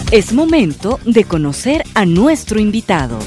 Es momento de conocer a nuestro invitado.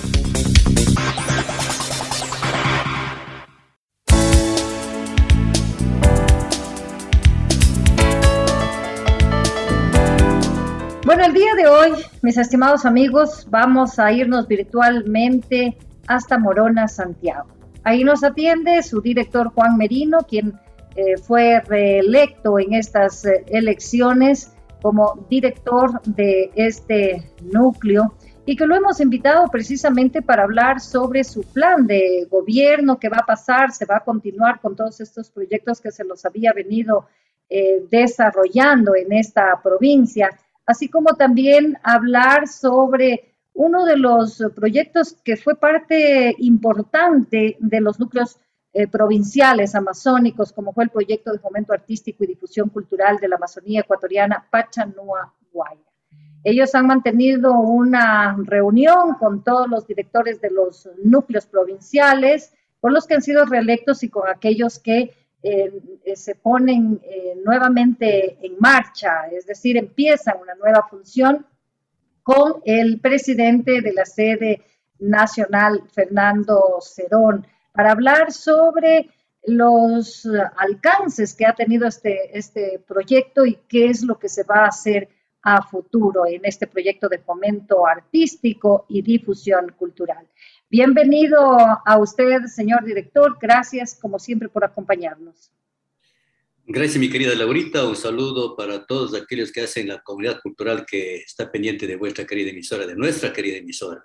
Bueno, el día de hoy, mis estimados amigos, vamos a irnos virtualmente hasta Morona, Santiago. Ahí nos atiende su director Juan Merino, quien fue reelecto en estas elecciones como director de este núcleo y que lo hemos invitado precisamente para hablar sobre su plan de gobierno, qué va a pasar, se va a continuar con todos estos proyectos que se los había venido desarrollando en esta provincia, así como también hablar sobre uno de los proyectos que fue parte importante de los núcleos provinciales amazónicos, como fue el proyecto de fomento artístico y difusión cultural de la Amazonía ecuatoriana Pachanúa Guaya. Ellos han mantenido una reunión con todos los directores de los núcleos provinciales, con los que han sido reelectos y con aquellos que se ponen nuevamente en marcha, es decir, empiezan una nueva función con el presidente de la sede nacional, Fernando Cerón, para hablar sobre los alcances que ha tenido este proyecto y qué es lo que se va a hacer a futuro en este proyecto de fomento artístico y difusión cultural. Bienvenido a usted, señor director. Gracias, como siempre, por acompañarnos. Gracias, mi querida Laurita. Un saludo para todos aquellos que hacen la comunidad cultural que está pendiente de vuestra querida emisora, de nuestra querida emisora.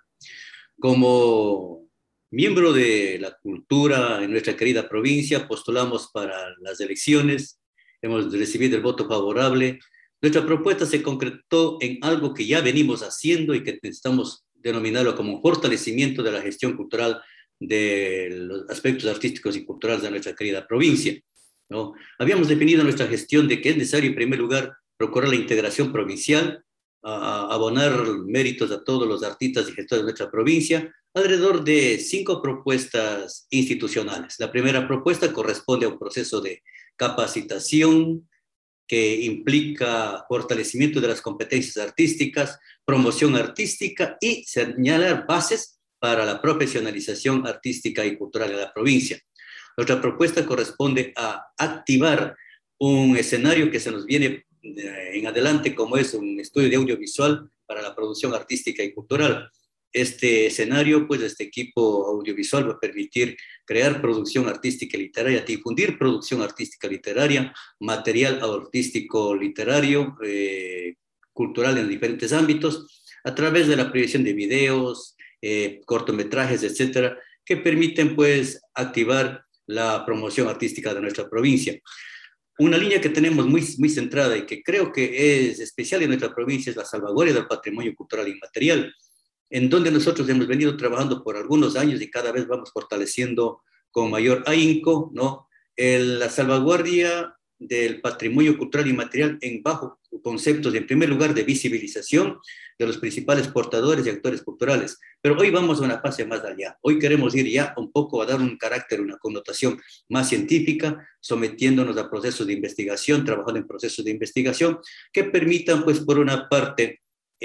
Como miembro de la cultura en nuestra querida provincia, postulamos para las elecciones, hemos recibido el voto favorable. Nuestra propuesta se concretó en algo que ya venimos haciendo y que estamos denominarlo como un fortalecimiento de la gestión cultural de los aspectos artísticos y culturales de nuestra querida provincia, ¿no? Habíamos definido nuestra gestión de que es necesario, en primer lugar, procurar la integración provincial, abonar méritos a todos los artistas y gestores de nuestra provincia, alrededor de 5 propuestas institucionales. La primera propuesta corresponde a un proceso de capacitación que implica fortalecimiento de las competencias artísticas, promoción artística y señalar bases para la profesionalización artística y cultural de la provincia. Nuestra propuesta corresponde a activar un escenario que se nos viene en adelante, como es un estudio de audiovisual para la producción artística y cultural. Este escenario, pues este equipo audiovisual va a permitir crear producción artística y literaria, difundir producción artística literaria, material artístico literario, cultural en diferentes ámbitos, a través de la proyección de videos, cortometrajes, etcétera, que permiten pues activar la promoción artística de nuestra provincia. Una línea que tenemos muy centrada y que creo que es especial en nuestra provincia es la salvaguardia del patrimonio cultural inmaterial, en donde nosotros hemos venido trabajando por algunos años y cada vez vamos fortaleciendo con mayor ahínco, ¿no? La salvaguardia del patrimonio cultural inmaterial en bajo conceptos, en primer lugar, de visibilización de los principales portadores y actores culturales. Pero hoy vamos a una fase más allá. Hoy queremos ir ya un poco a dar un carácter, una connotación más científica, sometiéndonos a procesos de investigación, trabajando en procesos de investigación que permitan, pues, por una parte,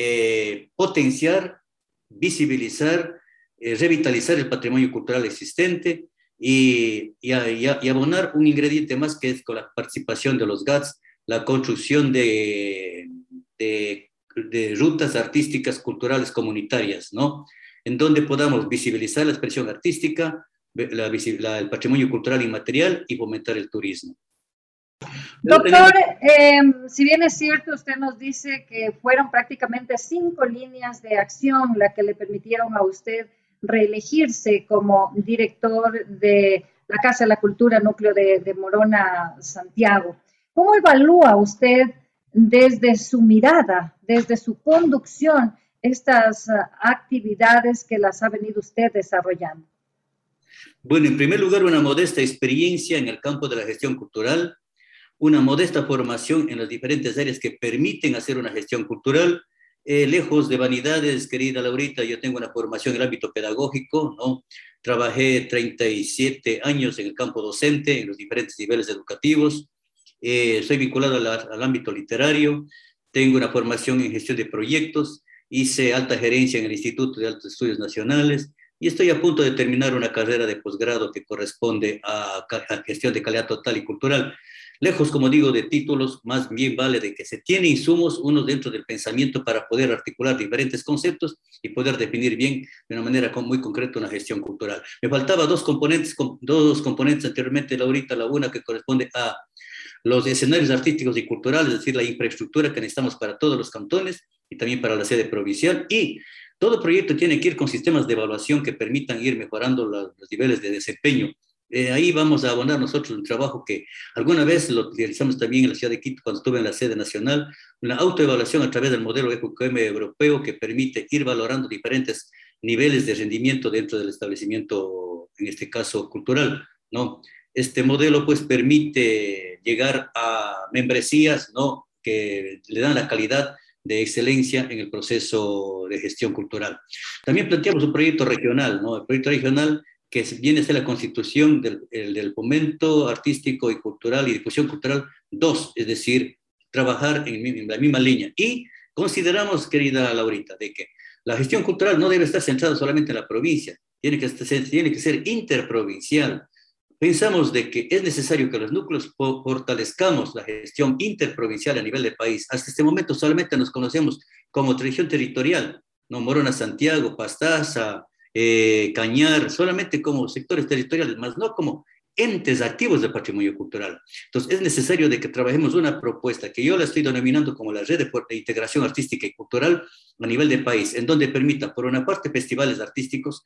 potenciar, visibilizar, revitalizar el patrimonio cultural existente y abonar un ingrediente más, que es con la participación de los GATS, la construcción de rutas artísticas culturales comunitarias, ¿no? En donde podamos visibilizar la expresión artística, el patrimonio cultural inmaterial y fomentar el turismo. Doctor, si bien es cierto, usted nos dice que fueron prácticamente 5 líneas de acción las que le permitieron a usted reelegirse como director de la Casa de la Cultura, núcleo de Morona, Santiago. ¿Cómo evalúa usted desde su mirada, desde su conducción, estas actividades que las ha venido usted desarrollando? Bueno, en primer lugar, una modesta experiencia en el campo de la gestión cultural, una modesta formación en las diferentes áreas que permiten hacer una gestión cultural. Lejos de vanidades, querida Laurita, yo tengo una formación en el ámbito pedagógico, ¿no? Trabajé 37 años en el campo docente, en los diferentes niveles educativos. Soy vinculado al ámbito literario. tengo una formación en gestión de proyectos, hice alta gerencia en el Instituto de Altos Estudios Nacionales y estoy a punto de terminar una carrera de posgrado que corresponde a gestión de calidad total y cultural. Lejos, como digo, de títulos, más bien vale de que se tiene insumos, uno dentro del pensamiento para poder articular diferentes conceptos y poder definir bien de una manera muy concreta una gestión cultural. Me faltaba dos componentes anteriormente, Laurita, la una que corresponde a los escenarios artísticos y culturales, es decir, la infraestructura que necesitamos para todos los cantones y también para la sede provincial, y todo proyecto tiene que ir con sistemas de evaluación que permitan ir mejorando los niveles de desempeño. Ahí vamos a abonar nosotros un trabajo que alguna vez lo realizamos también en la ciudad de Quito cuando estuve en la sede nacional, una autoevaluación a través del modelo EQM europeo que permite ir valorando diferentes niveles de rendimiento dentro del establecimiento, en este caso cultural, ¿no? Este modelo pues permite llegar a membresías, ¿no?, que le dan la calidad de excelencia en el proceso de gestión cultural. También planteamos un proyecto regional, ¿no? El proyecto regional que viene a ser la constitución del fomento artístico y cultural y difusión cultural 2, es decir, trabajar en la misma línea. Y consideramos, querida Laurita, de que la gestión cultural no debe estar centrada solamente en la provincia, tiene que ser interprovincial. Pensamos de que es necesario que los núcleos fortalezcamos la gestión interprovincial a nivel del país. Hasta este momento solamente nos conocemos como región territorial, ¿no? Morona, Santiago, Pastaza, Cañar, solamente como sectores territoriales, más no como entes activos del patrimonio cultural. Entonces es necesario de que trabajemos una propuesta que yo la estoy denominando como la red de integración artística y cultural a nivel del país, en donde permita, por una parte, festivales artísticos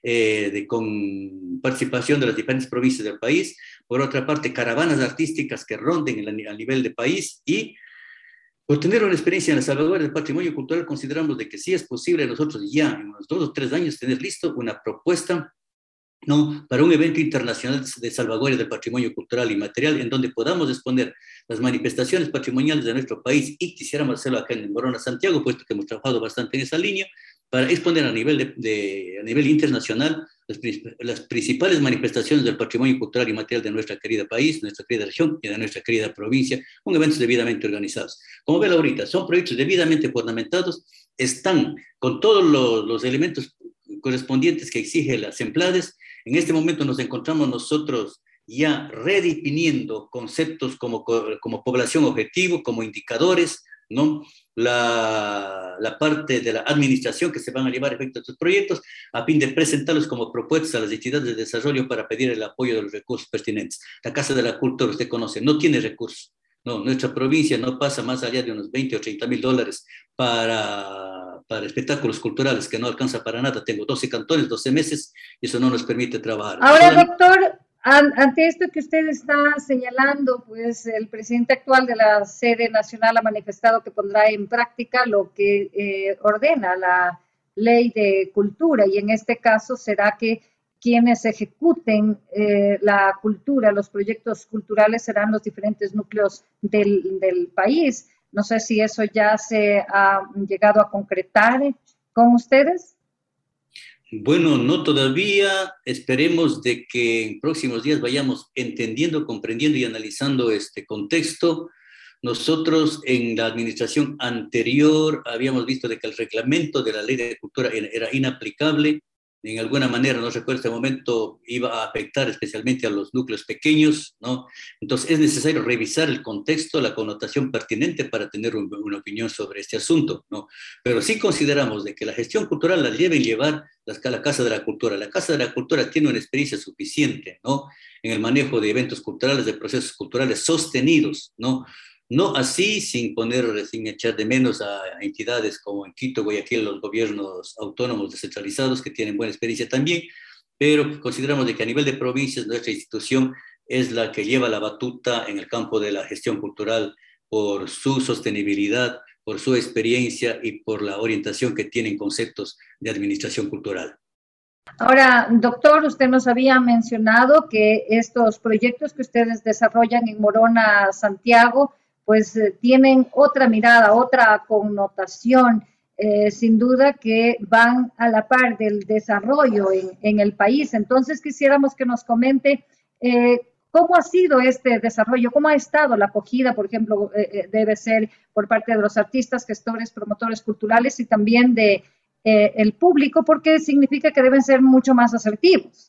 con participación de las diferentes provincias del país, por otra parte, caravanas artísticas que ronden a nivel del país, y por tener una experiencia en la salvaguardia del patrimonio cultural, consideramos de que sí es posible nosotros ya en unos 2 o 3 años tener listo una propuesta, ¿no?, para un evento internacional de salvaguardia del patrimonio cultural y material, en donde podamos exponer las manifestaciones patrimoniales de nuestro país, y quisiéramos hacerlo acá en Morona, Santiago, puesto que hemos trabajado bastante en esa línea, para exponer a nivel, a nivel internacional las principales manifestaciones del patrimonio cultural y material de nuestra querida país, nuestra querida región y de nuestra querida provincia, con eventos debidamente organizados. Como ven ahorita, son proyectos debidamente fundamentados, están con todos los elementos correspondientes que exige las SEMPLADES. En este momento nos encontramos nosotros ya redefiniendo conceptos como población objetivo, como indicadores, ¿no? La parte de la administración que se van a llevar a efecto de estos proyectos, a fin de presentarlos como propuestas a las entidades de desarrollo para pedir el apoyo de los recursos pertinentes. La Casa de la Cultura, usted conoce, no tiene recursos. No, nuestra provincia no pasa más allá de unos 20 o 30 mil dólares para espectáculos culturales, que no alcanza para nada. Tengo 12 cantones, 12 meses, y eso no nos permite trabajar. Ahora, doctor, ante esto que usted está señalando, pues el presidente actual de la sede nacional ha manifestado que pondrá en práctica lo que ordena la ley de cultura, y en este caso será que quienes ejecuten la cultura, los proyectos culturales, serán los diferentes núcleos del país. No sé si eso ya se ha llegado a concretar con ustedes. Bueno, no todavía. Esperemos de que en próximos días vayamos entendiendo, comprendiendo y analizando este contexto. Nosotros en la administración anterior habíamos visto de que el reglamento de la ley de cultura era inaplicable. En alguna manera, no recuerdo, este momento iba a afectar especialmente a los núcleos pequeños, ¿no? Entonces es necesario revisar el contexto, la connotación pertinente para tener una opinión sobre este asunto, ¿no? Pero sí consideramos de que la gestión cultural la deben llevar la Casa de la Cultura. La Casa de la Cultura tiene una experiencia suficiente, ¿no?, en el manejo de eventos culturales, de procesos culturales sostenidos, ¿no? No así sin echar de menos a entidades como en Quito, Guayaquil, los gobiernos autónomos descentralizados que tienen buena experiencia también, pero consideramos de que a nivel de provincias nuestra institución es la que lleva la batuta en el campo de la gestión cultural por su sostenibilidad, por su experiencia y por la orientación que tienen conceptos de administración cultural. Ahora, doctor, usted nos había mencionado que estos proyectos que ustedes desarrollan en Morona, Santiago, pues tienen otra mirada, otra connotación, sin duda que van a la par del desarrollo en el país. Entonces quisiéramos que nos comente ¿Cómo ha sido este desarrollo? ¿Cómo ha estado la acogida, por ejemplo, debe ser por parte de los artistas, gestores, promotores culturales y también de el público, porque significa que deben ser mucho más asertivos?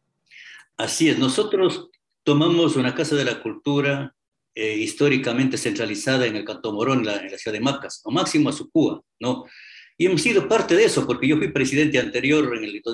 Así es, nosotros tomamos una Casa de la Cultura históricamente centralizada en el Cantón Morón, en la ciudad de Macas, o máximo a Sucúa, ¿no? Y hemos sido parte de eso, porque yo fui presidente anterior en el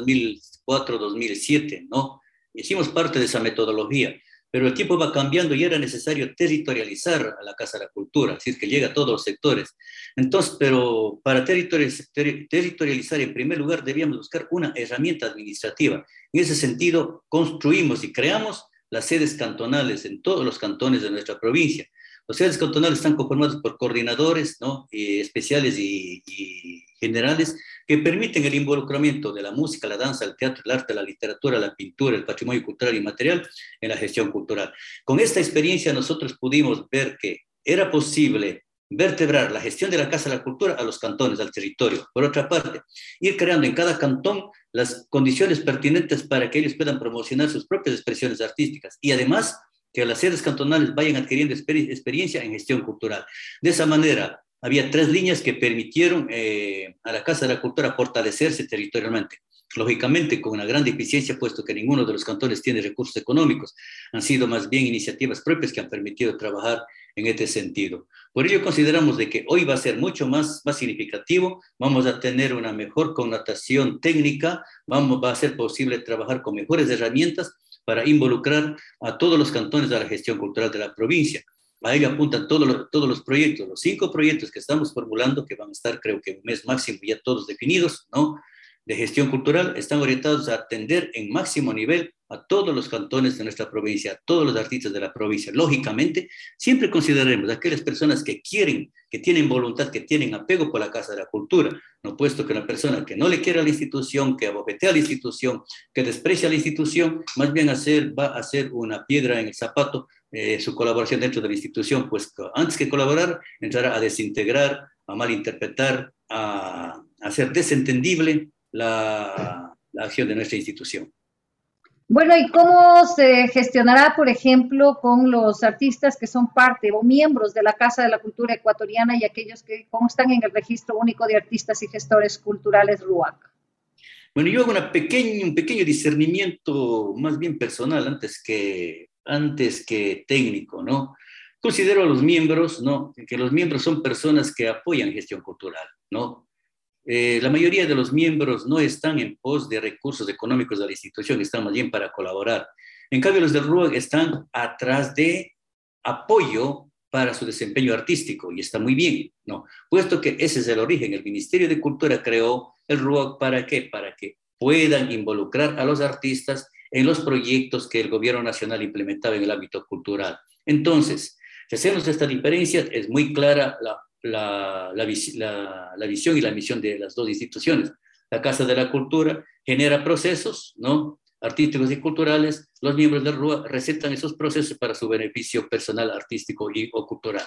2004-2007, ¿no? Hicimos parte de esa metodología, pero el tiempo va cambiando y era necesario territorializar a la Casa de la Cultura, así es que llega a todos los sectores. Entonces, pero para territorializar, en primer lugar, debíamos buscar una herramienta administrativa. En ese sentido, construimos y creamos las sedes cantonales en todos los cantones de nuestra provincia. Las sedes cantonales están conformadas por coordinadores, ¿no? Especiales y generales que permiten el involucramiento de la música, la danza, el teatro, el arte, la literatura, la pintura, el patrimonio cultural y material en la gestión cultural. Con esta experiencia nosotros pudimos ver que era posible vertebrar la gestión de la Casa de la Cultura a los cantones, al territorio. Por otra parte, ir creando en cada cantón las condiciones pertinentes para que ellos puedan promocionar sus propias expresiones artísticas y además que las sedes cantonales vayan adquiriendo experiencia en gestión cultural. De esa manera, había 3 líneas que permitieron a la Casa de la Cultura fortalecerse territorialmente. Lógicamente, con una gran deficiencia, puesto que ninguno de los cantones tiene recursos económicos. Han sido más bien iniciativas propias que han permitido trabajar en este sentido. Por ello consideramos de que hoy va a ser mucho más significativo, vamos a tener una mejor connotación técnica, va a ser posible trabajar con mejores herramientas para involucrar a todos los cantones de la gestión cultural de la provincia. A ello apuntan todos los proyectos, los 5 proyectos que estamos formulando, que van a estar creo que un mes máximo ya todos definidos, ¿no? De gestión cultural, están orientados a atender en máximo nivel a todos los cantones de nuestra provincia, a todos los artistas de la provincia. Lógicamente, siempre consideraremos a aquellas personas que quieren, que tienen voluntad, que tienen apego por la Casa de la Cultura, no puesto que una persona que no le quiera a la institución, que abofetea a la institución, que desprecia a la institución, más bien va a hacer una piedra en el zapato su colaboración dentro de la institución, pues antes que colaborar, entrará a desintegrar, a malinterpretar, a hacer desentendible la acción de nuestra institución. Bueno, ¿y cómo se gestionará, por ejemplo, con los artistas que son parte o miembros de la Casa de la Cultura Ecuatoriana y aquellos que constan en el Registro Único de Artistas y Gestores Culturales, RUAC? Bueno, yo hago un pequeño discernimiento más bien personal antes que técnico, ¿no? Considero a los miembros, ¿no? Que los miembros son personas que apoyan gestión cultural, ¿no? La mayoría de los miembros no están en pos de recursos económicos de la institución, están más bien para colaborar. En cambio, los del RUAC están atrás de apoyo para su desempeño artístico y está muy bien, ¿no? Puesto que ese es el origen. El Ministerio de Cultura creó el RUAC ¿para qué? Para que puedan involucrar a los artistas en los proyectos que el gobierno nacional implementaba en el ámbito cultural. Entonces, si hacemos esta diferencia, es muy clara la visión y la misión de las 2 instituciones. La Casa de la Cultura genera procesos, ¿no? Artísticos y culturales, los miembros del RUA recetan esos procesos para su beneficio personal, artístico o cultural.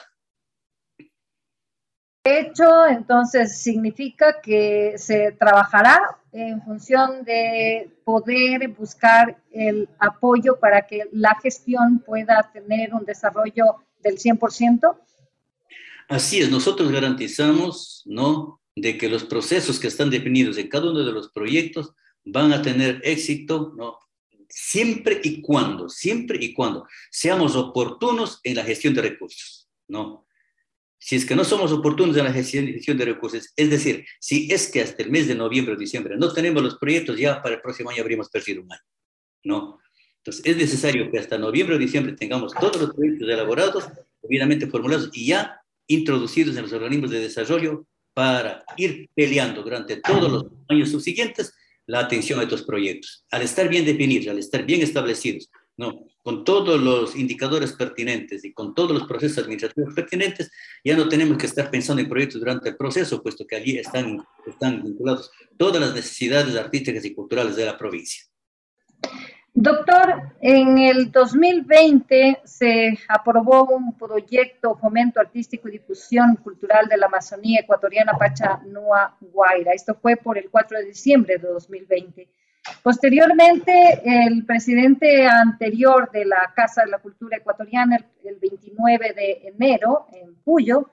De hecho, entonces significa que se trabajará en función de poder buscar el apoyo para que la gestión pueda tener un desarrollo del 100%. Así es, nosotros garantizamos, ¿no?, de que los procesos que están definidos en cada uno de los proyectos van a tener éxito, ¿no?, siempre y cuando seamos oportunos en la gestión de recursos, ¿no? Si es que no somos oportunos en la gestión de recursos, es decir, si es que hasta el mes de noviembre o diciembre no tenemos los proyectos, ya para el próximo año habríamos perdido un año, ¿no? Entonces, es necesario que hasta noviembre o diciembre tengamos todos los proyectos elaborados, debidamente formulados y ya introducidos en los organismos de desarrollo para ir peleando durante todos los años subsiguientes la atención a estos proyectos. Al estar bien definidos, al estar bien establecidos, ¿no?, con todos los indicadores pertinentes y con todos los procesos administrativos pertinentes, ya no tenemos que estar pensando en proyectos durante el proceso, puesto que allí están vinculados todas las necesidades artísticas y culturales de la provincia. Doctor, en el 2020 se aprobó un proyecto Fomento Artístico y Difusión Cultural de la Amazonía Ecuatoriana Pachanúa Guaira. Esto fue por el 4 de diciembre de 2020. Posteriormente, el presidente anterior de la Casa de la Cultura Ecuatoriana, el 29 de enero, en Puyo,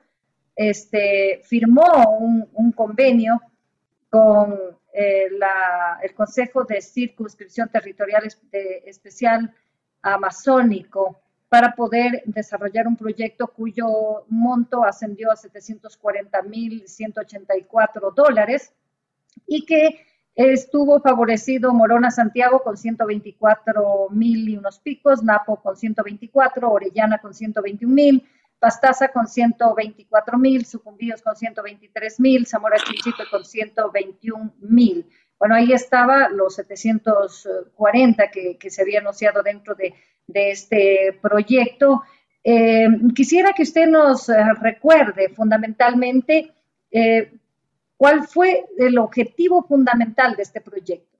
firmó un convenio con el Consejo de Circunscripción Territorial Especial Amazónico para poder desarrollar un proyecto cuyo monto ascendió a $740,184 y que estuvo favorecido Morona Santiago con 124,000 y unos picos, Napo con 124, Orellana con 121,000, Pastaza con 124,000, Sucumbíos con 123,000, Zamora Chinchipe con 121,000. Bueno, ahí estaba los 740 que se había anunciado dentro de este proyecto. Quisiera que usted nos recuerde fundamentalmente ¿cuál fue el objetivo fundamental de este proyecto?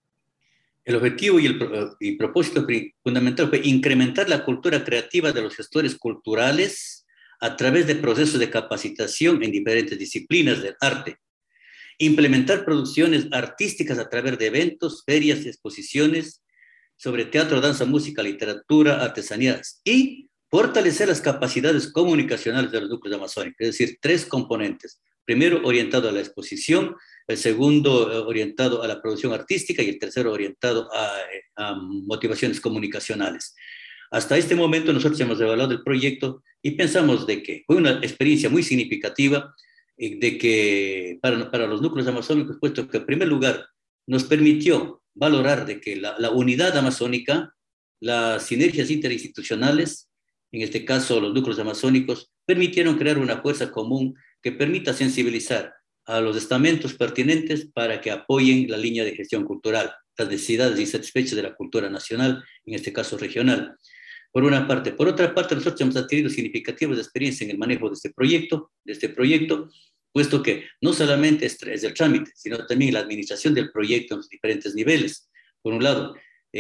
El objetivo y el propósito fundamental fue incrementar la cultura creativa de los gestores culturales a través de procesos de capacitación en diferentes disciplinas del arte, implementar producciones artísticas a través de eventos, ferias y exposiciones sobre teatro, danza, música, literatura, artesanías y fortalecer las capacidades comunicacionales de los núcleos amazónicos, es decir, 3 componentes. Primero, orientado a la exposición, el segundo, orientado a la producción artística y el tercero, orientado a motivaciones comunicacionales. Hasta este momento nosotros hemos evaluado el proyecto y pensamos de que fue una experiencia muy significativa de que para los núcleos amazónicos, puesto que en primer lugar nos permitió valorar de que la unidad amazónica, las sinergias interinstitucionales, en este caso los núcleos amazónicos, permitieron crear una fuerza común que permita sensibilizar a los estamentos pertinentes para que apoyen la línea de gestión cultural, las necesidades insatisfechas de la cultura nacional, en este caso regional. Por una parte. Por otra parte, nosotros hemos adquirido significativas experiencias en el manejo de este proyecto, puesto que no solamente es el trámite, sino también la administración del proyecto en los diferentes niveles. Por un lado,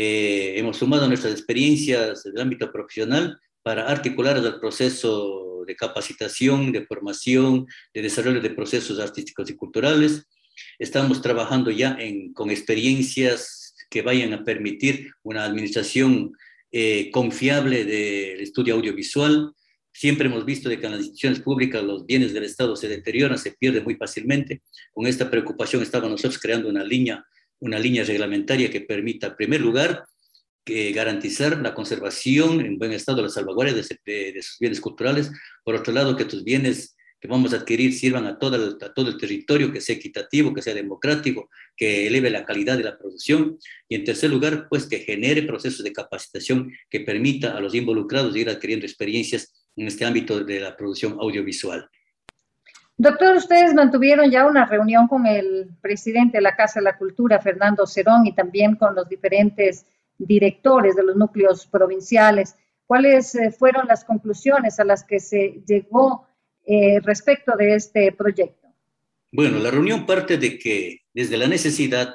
hemos sumado nuestras experiencias del ámbito profesional para articular el proceso de capacitación, de formación, de desarrollo de procesos artísticos y culturales. Estamos trabajando ya con experiencias que vayan a permitir una administración confiable del estudio audiovisual. Siempre hemos visto de que en las instituciones públicas los bienes del Estado se deterioran, se pierden muy fácilmente. Con esta preocupación estamos nosotros creando una línea reglamentaria que permita, en primer lugar, garantizar la conservación en buen estado, la salvaguardia de sus bienes culturales. Por otro lado, que estos bienes que vamos a adquirir sirvan a todo el territorio, que sea equitativo, que sea democrático, que eleve la calidad de la producción. Y en tercer lugar, pues que genere procesos de capacitación que permita a los involucrados ir adquiriendo experiencias en este ámbito de la producción audiovisual. Doctor, ustedes mantuvieron ya una reunión con el presidente de la Casa de la Cultura, Fernando Cerón, y también con los diferentes directores de los núcleos provinciales. ¿Cuáles fueron las conclusiones a las que se llegó respecto de este proyecto? Bueno, la reunión parte de que desde la necesidad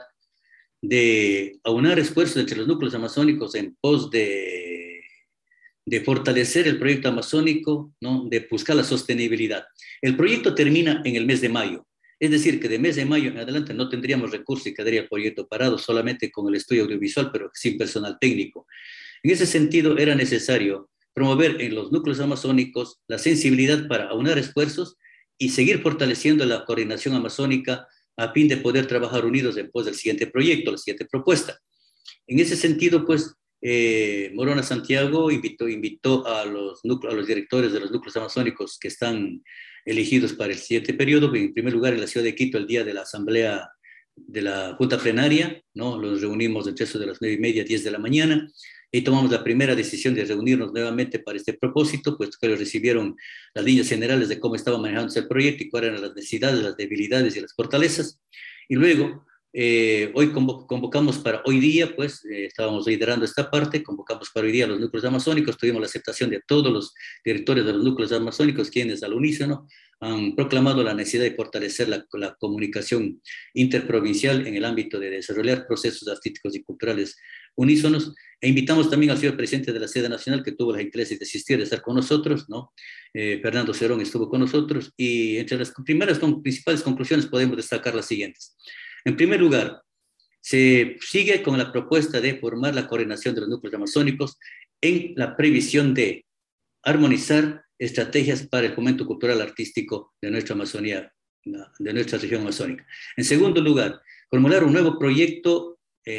de aunar esfuerzos entre los núcleos amazónicos en pos de fortalecer el proyecto amazónico, ¿no? De buscar la sostenibilidad. El proyecto termina en el mes de mayo, es decir, que de mes de mayo en adelante no tendríamos recursos y quedaría el proyecto parado solamente con el estudio audiovisual, pero sin personal técnico. En ese sentido, era necesario promover en los núcleos amazónicos la sensibilidad para aunar esfuerzos y seguir fortaleciendo la coordinación amazónica a fin de poder trabajar unidos después del siguiente proyecto, la siguiente propuesta. En ese sentido, pues, Morona Santiago invitó a los directores de los núcleos amazónicos que están elegidos para el siguiente periodo, en primer lugar en la ciudad de Quito, el día de la asamblea de la Junta Plenaria, ¿no? Los reunimos entre eso de las 9:30 a 10 de la mañana, y tomamos la primera decisión de reunirnos nuevamente para este propósito, pues que recibieron las líneas generales de cómo estaba manejándose el proyecto y cuáles eran las necesidades, las debilidades y las fortalezas. Y luego, hoy convocamos para hoy día, pues estábamos liderando esta parte, convocamos para hoy día a los núcleos amazónicos, tuvimos la aceptación de todos los directores de los núcleos amazónicos, quienes al unísono han proclamado la necesidad de fortalecer la comunicación interprovincial en el ámbito de desarrollar procesos artísticos y culturales unísonos, e invitamos también al señor presidente de la sede nacional, que tuvo la gentileza de asistir, de estar con nosotros, ¿no? Fernando Cerón estuvo con nosotros, y entre las principales conclusiones podemos destacar las siguientes. En primer lugar, se sigue con la propuesta de formar la coordinación de los núcleos amazónicos en la previsión de armonizar estrategias para el fomento cultural artístico de nuestra Amazonía, de nuestra región amazónica. En segundo lugar, formular un nuevo proyecto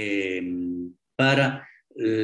para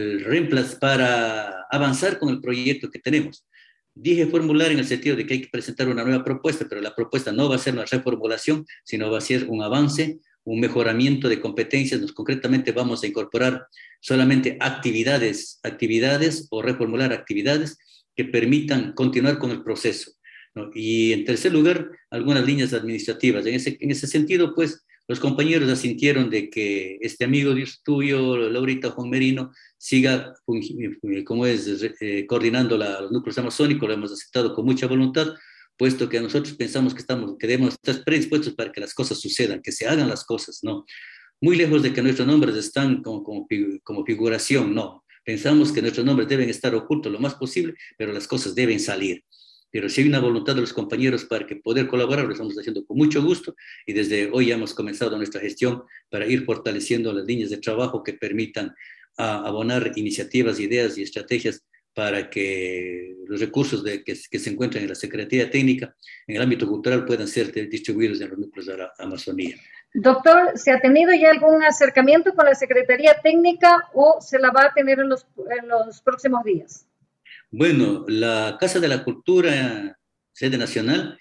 avanzar con el proyecto que tenemos. Dije formular en el sentido de que hay que presentar una nueva propuesta, pero la propuesta no va a ser una reformulación, sino va a ser un avance, un mejoramiento de competencias. Concretamente vamos a incorporar solamente actividades o reformular actividades que permitan continuar con el proceso, ¿no? Y en tercer lugar, algunas líneas administrativas. En ese sentido, pues, los compañeros asintieron de que este amigo tuyo, Laurita Juan Merino, siga coordinando los núcleos amazónicos. Lo hemos aceptado con mucha voluntad, puesto que nosotros pensamos que debemos estar predispuestos para que las cosas sucedan, que se hagan las cosas, ¿no? Muy lejos de que nuestros nombres están como figuración, no. Pensamos que nuestros nombres deben estar ocultos lo más posible, pero las cosas deben salir. Pero si hay una voluntad de los compañeros para que poder colaborar, lo estamos haciendo con mucho gusto, y desde hoy ya hemos comenzado nuestra gestión para ir fortaleciendo las líneas de trabajo que permitan abonar iniciativas, ideas y estrategias para que los recursos que se encuentran en la Secretaría Técnica en el ámbito cultural puedan ser distribuidos en los núcleos de la Amazonía. Doctor, ¿se ha tenido ya algún acercamiento con la Secretaría Técnica o se la va a tener en los próximos días? Bueno, la Casa de la Cultura, sede nacional,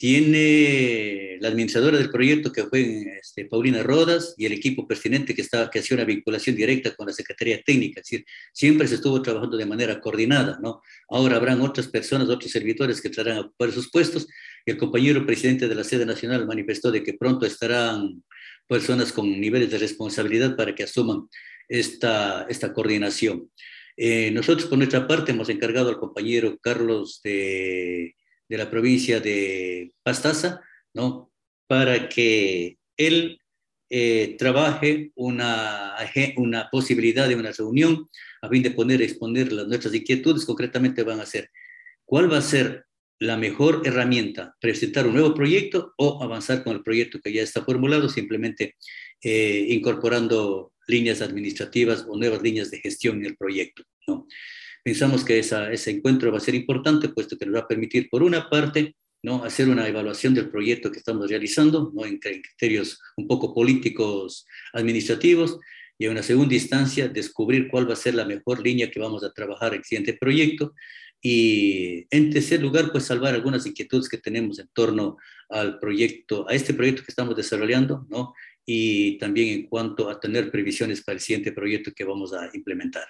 tiene la administradora del proyecto, que fue Paulina Rodas, y el equipo pertinente que hacía una vinculación directa con la Secretaría Técnica. Es decir, siempre se estuvo trabajando de manera coordinada, ¿no? Ahora habrán otras personas, otros servidores que entrarán a ocupar sus puestos, y el compañero presidente de la sede nacional manifestó de que pronto estarán personas con niveles de responsabilidad para que asuman esta coordinación. Nosotros, por nuestra parte, hemos encargado al compañero Carlos de la provincia de Pastaza, ¿no? Para que él trabaje una posibilidad de una reunión a fin de exponer nuestras inquietudes. Concretamente van a ser, ¿cuál va a ser la mejor herramienta? ¿Presentar un nuevo proyecto o avanzar con el proyecto que ya está formulado, simplemente incorporando líneas administrativas o nuevas líneas de gestión en el proyecto, ¿no? Pensamos que ese encuentro va a ser importante, puesto que nos va a permitir, por una parte, ¿no?, hacer una evaluación del proyecto que estamos realizando, ¿no?, en criterios un poco políticos, administrativos, y en una segunda instancia descubrir cuál va a ser la mejor línea que vamos a trabajar en el siguiente proyecto, y en tercer lugar, pues salvar algunas inquietudes que tenemos en torno al proyecto, a este proyecto que estamos desarrollando, ¿no?, y también en cuanto a tener previsiones para el siguiente proyecto que vamos a implementar.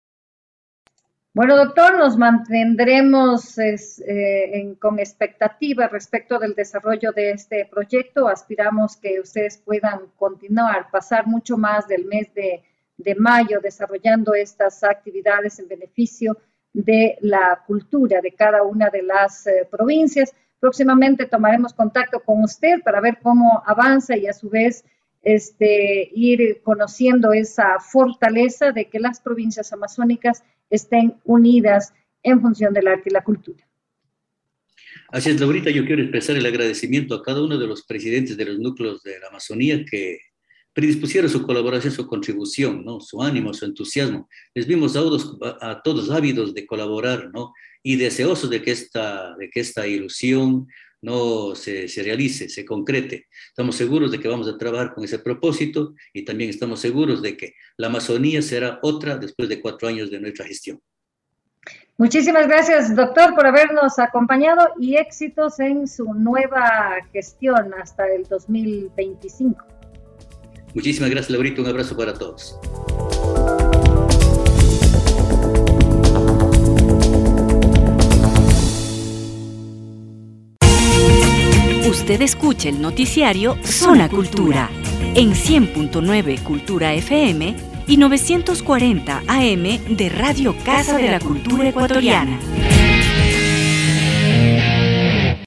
Bueno, doctor, nos mantendremos con expectativa respecto del desarrollo de este proyecto. Aspiramos que ustedes puedan continuar, pasar mucho más del mes de mayo desarrollando estas actividades en beneficio de la cultura de cada una de las provincias. Próximamente tomaremos contacto con usted para ver cómo avanza y a su vez ir conociendo esa fortaleza de que las provincias amazónicas estén unidas en función del arte y la cultura. Así es, Laurita, yo quiero expresar el agradecimiento a cada uno de los presidentes de los núcleos de la Amazonía que predispusieron su colaboración, su contribución, ¿no?, su ánimo, su entusiasmo. Les vimos a todos ávidos de colaborar, ¿no?, y deseosos de que esta ilusión no se realice, se concrete. Estamos seguros de que vamos a trabajar con ese propósito y también estamos seguros de que la Amazonía será otra después de 4 años de nuestra gestión. Muchísimas gracias, doctor, por habernos acompañado y éxitos en su nueva gestión hasta el 2025. Muchísimas gracias, Laurita. Un abrazo para todos. Usted escucha el noticiario Zona Cultura en 100.9 Cultura FM y 940 AM de Radio Casa de la Cultura Ecuatoriana.